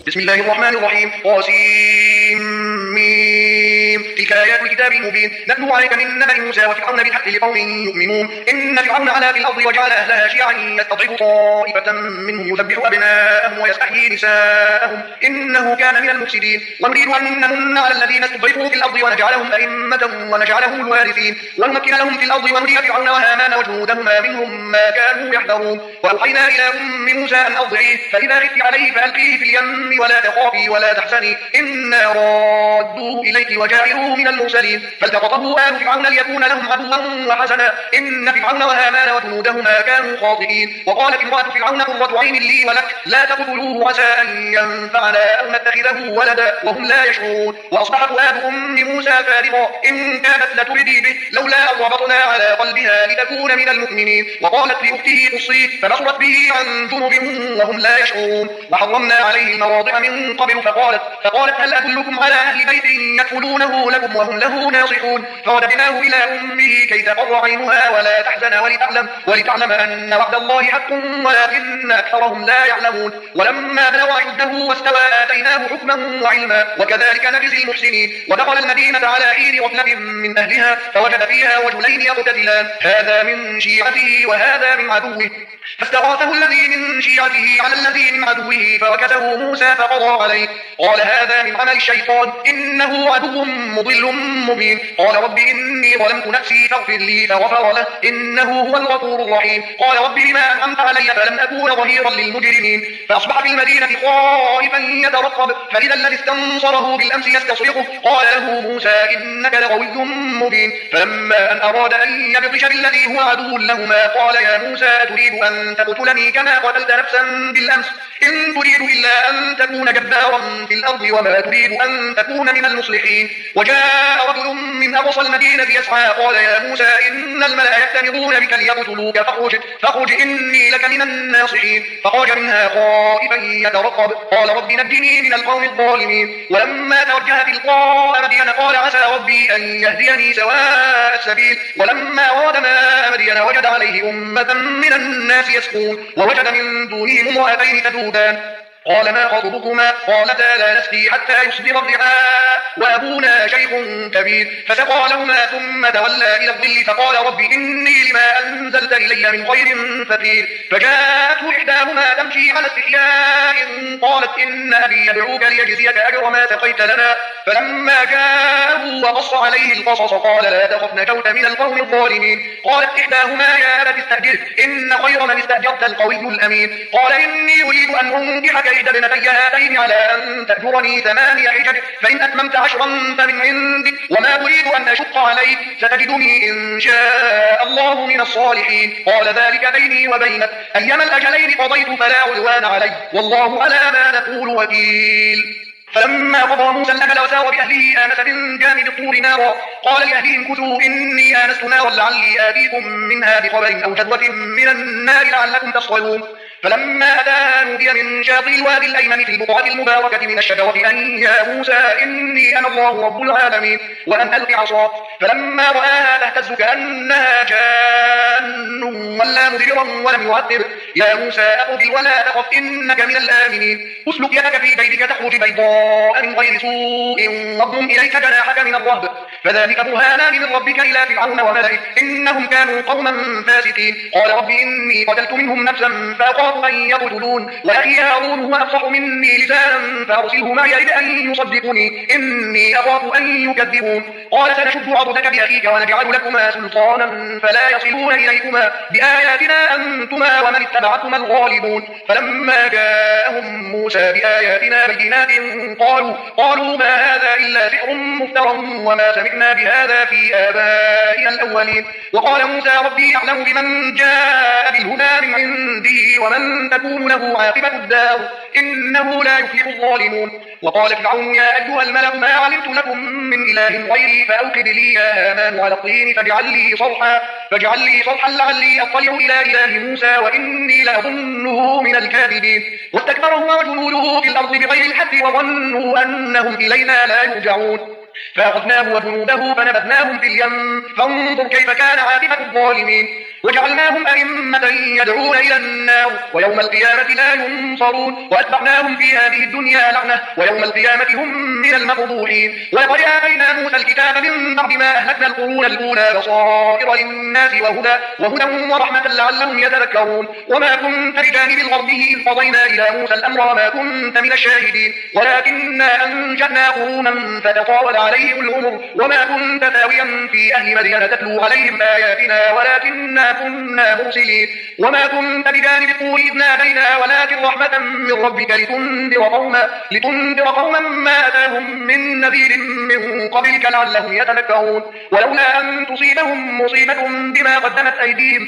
بسم الله الرحمن الرحيم. طاسيم. تلك آيات الكتاب المبين نتلو عليك من نبأ موسى وفرعون بالحق لقوم يؤمنون. إن فرعون علا في الأرض وجعل أهلها شيعا يستضعف طائفة منهم يذبح أبناءهم ويستحيي نساءهم إنه كان من المفسدين. ونريد أن نمن على الذين استضعفوا في الأرض ونجعلهم أئمة ونجعلهم الوارثين ونمكن لهم في الأرض ونري فرعون وهامان وجنودهما منهم ما كانوا يحذرون. وأوحينا إلى أم موسى أن أرضعيه فإذا خفت عليه فألقيه في اليم ولا تخافي ولا تحزني إنا رادوه إليك وجاعلوه من المرسلين. فالتقطه آل فرعون ليكون لهم عدوا وحسنا إن فرعون وهامان وجنودهما كانوا خاطئين. وقالت امرأة فرعون قرة عين لي ولك لا تقتلوه عسى أن ينفعنا أو نتخذه ولدا وهم لا يشعرون. وأصبح فؤاد أم موسى فارغا إن كانت لتبدي به لولا أن ربطنا على قلبها لتكون من المؤمنين. وقالت لأخته قصيه فبصرت به عن جنب وهم لا يشعرون. وحرمنا عليه المراضع من قبل فقالت هل أدلكم على أهل بيت يكفلونه لكم وهم له ناصحون. فرددناه إلى أمه كي تقر عينها ولا تحزن ولتعلم أن وعد الله حق ولكن أكثرهم لا يعلمون. ولما بلغ أشده واستوى آتيناه حكما وعلما وكذلك نجزي المحسنين. ودخل المدينة على حين غفلة من أهلها فوجد فيها رجلين يقتتلان هذا من شيعته وهذا من عدوه فاستغاثه الذي من شيعته على الذي من عدوه فوكزه موسى فقضى عليه قال هذا من عمل الشيطان إنه عدو مضل مبين. قال رب إني ظلمت نفسي فاغفر لي فغفر له إنه هو الغفور الرحيم. قال رب بما أنعمت علي فلم أكون ظهيرا للمجرمين. فأصبح في المدينة خائفا يترقب فإذا الذي استنصره بالأمس يستصرخه قال له موسى إنك لغوي مبين. فلما أن أراد أن يبطش بالذي هو عدو لهما قال يا موسى تريد أن تقتلني كما قتلت نفسا بالأمس إن تريد إلا أن تكون جبارا في الأرض وما تريد أن تكون من المصلحين. وجاء رجل من أقصى المدينة يسعى قال يا موسى إن الملأ يأتمرون بك ليقتلوك فاخرج إني لك من الناصحين. فخرج منها خائفا يترقب قال رب نجني من القوم الظالمين. ولما توجه تلقاء مدين قال عسى ربي أن يهديني سواء السبيل. ولما ورد ماء مدين وجد عليه أمة من الناس يسقون ووجد من دونهم امرأتين تذودان قال ما خطبكما قالتا لا نسقي حتى يصدر الرعاء وأبونا شيخ كبير. فسقى لهما ثم تولى إلى الظل فقال رب إني لما أنزلت إلي من خير فقير. فجاءته إحداهما تمشي على استحياء قالت إن أبي يدعوك ليجزيك أجر ما سقيت لنا. فلما جاءه وقص عليه القصص قال لا تخف نجوت من القوم الظالمين. قالت إحداهما يا أبت استأجره إن خير من استأجرت القوي الأمين. قال إني أريد أن أنكحك إحدى ابنتي هاتين على أن تأجرني 8 حجج فإن أتممت 10 فمن عندك وما أريد أن أشق عليك ستجدني إن شاء الله من الصالحين. قال ذلك بيني وبينك أيما الأجلين قضيت فلا عدوان علي والله على ما نقول وكيل. فلما قضى موسى الأجل وسار بأهله آنس من جانب الطور نارا قال لأهلهم كثوا إني آنست نارا لعلي آتيكم منها بخبر أو جذوة من النار لعلكم تصطلون. فلما أتاها نودي من شاطئ الوادي الأيمن في البقعة المباركة من الشجرة أن يا موسى إني أنا الله رب العالمين وأن ألق عصاك فلما رآها تهتز كأنها جان ولا مدبرا ولم يعقب يا موسى أقبل ولا تخف إنك من الآمنين. اسلك يدك في جيبك تخرج بيضاء من غير سوء واضم إليك جناحك من الرهب فذلك برهانان من ربك إلى فرعون وملئه إنهم كانوا قوما فاسقين. قال رب إني قتلت منهم نفسا فأخاف أن يقتلون وأخي هارون هو أفصح مني لسانا فأرسله معي يرد أن يصدقني إني أخاف أن يكذبون. قال سنشد عضدك بأخيك ونجعل لكما سلطانا فلا يصلون إليكما بآياتنا أنتما ومن اتبعكما الغالبون. فلما جاءهم موسى بآياتنا بينات قالوا ما هذا إلا سحر مفترى وما سمعنا بهذا في آبائنا الأولين. وقال موسى ربي يعلم بمن جاء بالهدى من عنده ومن تكون له عاقبة الدار إنه لا يفلح الظالمون. وقال فرعون يا أيها الملأ ما علمت لكم من إله غيري فأوقد لي يا هامان على الطين فاجعل لي صرحا لعلي أطلع إلى إله موسى وإني لأظنه من الكاذبين. واستكبر هو وجنوده في الأرض بغير الحق وظنوا أنهم إلينا لا يرجعون. فأخذناه وجنوده فنبذناهم في اليم فانظر كيف كان عاقبة الظالمين. وجعلناهم أئمة يدعون إلى النار ويوم القيامة لا ينصرون وأتبعناهم في هذه الدنيا لعنة ويوم القيامة هم من المقبوحين ولقد آتينا موسى الكتاب من بعد ما أهلكنا القرون الأولى بصائر للناس وهدى ورحمة لعلهم يتذكرون وما كنت بجانب الغربي إذ قضينا إلى موسى الأمر وما كنت من الشاهدين ولكننا أنشأنا قرونا فتطاول عليهم الأمر وما كنت ثاويا في أهل مدين تتلو عليهم آياتنا ولكننا كنا مرسلين وما كنت بجانب الطور إذ نادينا ولكن رحمة من ربك لتنذر قوما ما أتاهم من نذير من قبلك لعلهم يتذكرون ولولا أن تصيبهم مصيبة بما قدمت أيديهم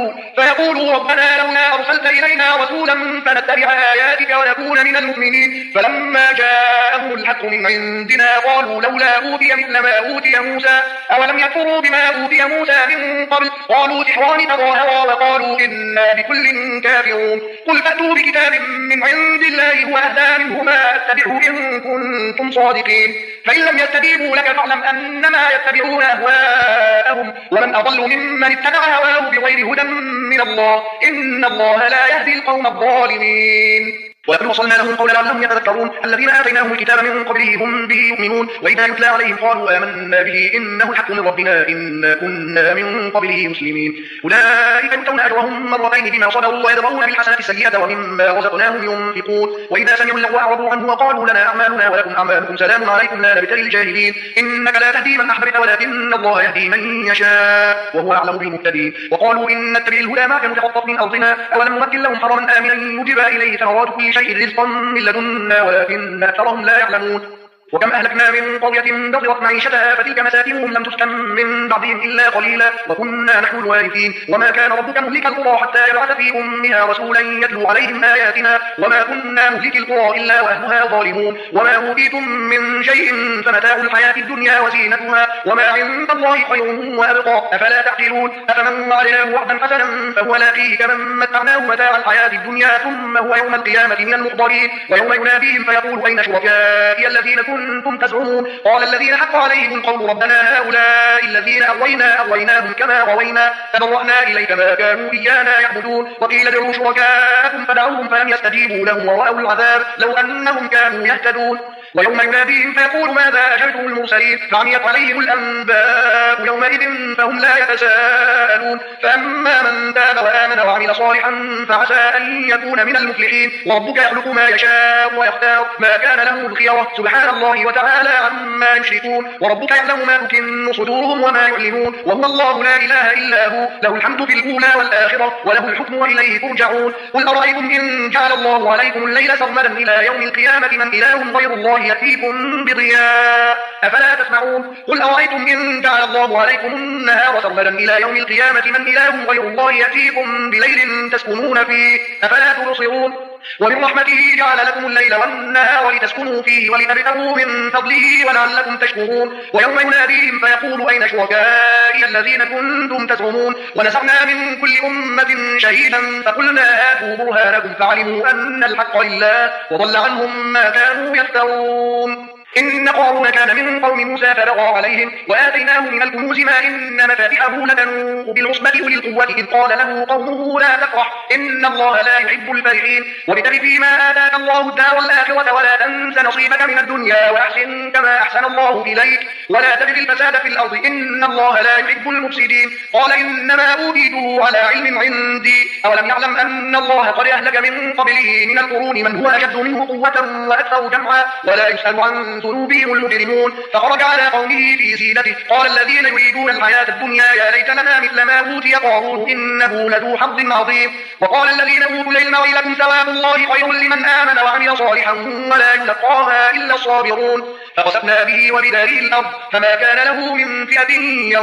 فيقولوا ربنا لولا أرسلت إلينا رسولا فنتبع آياتك ونكون من المؤمنين فلما جاءهم الحق من عندنا قالوا لولا أوتي مثل ما أوتي موسى أولم يكفروا بما أوتي موسى من قبل قالوا سحران تظاهرا وقالوا إنا بكل كافرون قل فأتوا بكتاب من عند الله هو أهدى منهما اتبعوا إن كنتم صادقين فإن لم يستجيبوا لك فاعلم أنما يتبعون أهواءهم ومن أضل ممن اتبع هواه بغير هدى من الله إن الله لا يهدي القوم الظالمين ولقد وصلنا لهم قولا لعلهم يتذكرون الذين آتيناهم الكتاب من قبله هم به يؤمنون وإذا يتلى عليهم قالوا آمنا به إنه الحق من ربنا إنا كنا من قبله مسلمين أولئك يؤتون أجرهم مرتين بما صبروا ويدرؤون بالحسنة السيئة ومما رزقناهم ينفقون وإذا سمعوا اللغو أعرضوا عنه وقالوا لنا أعمالنا ولكم أعمالكم سلام عليكم لا نبتغي الجاهلين إنك لا تهدي من أحببت ولكن الله يهدي من يشاء وهو أعلم بالمهتدين وقالوا إن نتبع الهدى معك نتخطف من أرضنا أولم نمكن لهم حرما آمنا يجبى إليه ثمرات كل شيء رزقا من لدنا ولكن أكثرهم لا يعلمون وكم أهلكنا من قرية بطرت معيشتها فتلك مساكنهم لم تسكن من بعدهم إلا قليلا وكنا نحن الوارثين وما كان ربك مهلك القرى حتى يبعث في أمها رسولا يتلو عليهم آياتنا وما كنا مهلك القرى إلا وأهلها ظالمون وما أوتيتم من شيء فمتاع الحياة الدنيا وزينتها وما عند الله خير وأبقى أفلا تعقلون أفمن وعدناه وعدا حسنا فهو لاقيه كمن متعناه متاع الحياة الدنيا ثم هو يوم القيامة من المحضرين ويوم يناديهم فيقول أين شركائي الذين كنتم تزعمون قال الذين حق عليهم القول ربنا هؤلاء الذين أغويناهم كما غوينا فبرأنا إليك ما كانوا إيانا يعبدون وقيل ادعوا شركاءكم فدعوهم فلم يستجيبوا لهم ورأوا العذاب لو أنهم كانوا يهتدون ويوم يناديهم فيقول ماذا أجبتم المرسلين فعميت عليهم الأنباء يومئذ فهم لا يتساءلون فأما من تاب وآمن وعمل صالحا فعسى أن يكون من المفلحين وربك يخلق ما يشاء ويختار ما كان له الخيرة سبحان الله وتعالى عما يشركون وربك يعلم ما تكن صدورهم وما يعلنون وهو الله لا إله إلا هو له الحمد في الأولى والآخرة وله الحكم وإليه ترجعون قل أرأيتم إن جعل الله عليكم الليل سرمدا إلى يوم القيامة من إله غير الله يأتيكم بضياء أفلا تسمعون قل أرأيتم إن جعل الله عليكم النهار سرمدا إلى يوم القيامة من إله غير الله يأتيكم بليل تسكنون فيه أفلا تبصرون ومن رحمته جعل لكم الليل والنهار لتسكنوا فيه ولتبتغوا من فضله ولعلكم تشكرون ويوم يناديهم فيقول أين شركائي الذين كنتم تزعمون ونزعنا من كل أمة شهيدا فقلنا هاتوا برهانكم فعلموا أن الحق لله وضل عنهم ما كانوا يفترون إن قارون كان من قوم موسى فبغى عليهم وآتيناه من الكنوز ما إن مفاتحه لتنوء بالعصبة أولي القوة إذ قال له قومه لا تفرح إن الله لا يحب الفرحين وابتغ فيما آتاك الله الدار الآخرة ولا تنس نصيبك من الدنيا وأحسن كما أحسن الله إليك ولا تبغ الفساد في الأرض إن الله لا يحب المفسدين قال إنما أوتيته على علم عندي أولم يعلم أن الله قد أهلك من قبله من القرون من هو أشد منه قوة وأكثر جمعا ولا يسأل عن ذنوبهم المجرمون فخرج على قومه في زينته قال الذين يريدون الحياة الدنيا يا ليت لنا مثل ما أوتي قارون إنه لذو حظ عظيم وقال الذين أوتوا العلم ويلكم ثواب الله خير لمن آمن وعمل صالحا ولا يلقاها إلا الصابرون فخسفنا به وبداره الأرض فما كان له من فئة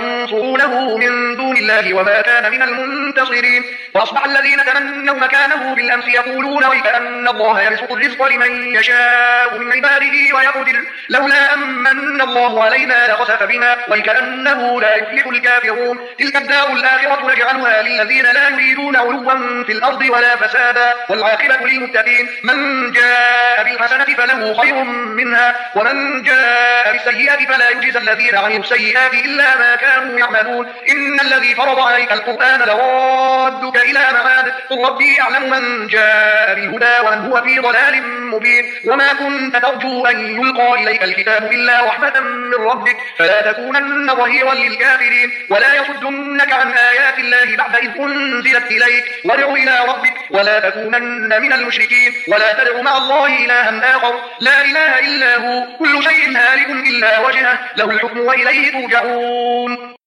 ينصرونه من دون الله وما كان من المنتصرين وأصبح الذين تمنوا مكانه بالأمس يقولون ويك أن الله يبسط الرزق لمن يشاء من عباده ويقدر لولا أمن الله علينا لخسف بنا وكأنه لا يفلح الكافرون تلك الدار الآخرة نجعلها للذين لا يريدون علوا في الأرض ولا فسادا والعاقبة للمتقين من جاء بالحسنة فله خير منها ومن جاء بالسيئة فلا يجزى الذين عملوا السيئات إلا ما كانوا يعملون إن الذي فرض عليك القرآن لرادك إلى معاد قل ربي أعلم من جاء بالهدى ومن هو في ضلال مبين وما كنت ترجو أن يلقى إليك الكتاب إلا رحمة من ربك فلا تكونن ظهيرا للكافرين ولا يصدنك عن آيات الله بعد إذ أنزلت إليك وادع إلى ربك ولا تكونن من المشركين ولا تدع مع الله إلها آخر لا إله إلا هو كل شيء هالك إلا وجهه له الحكم وإليه ترجعون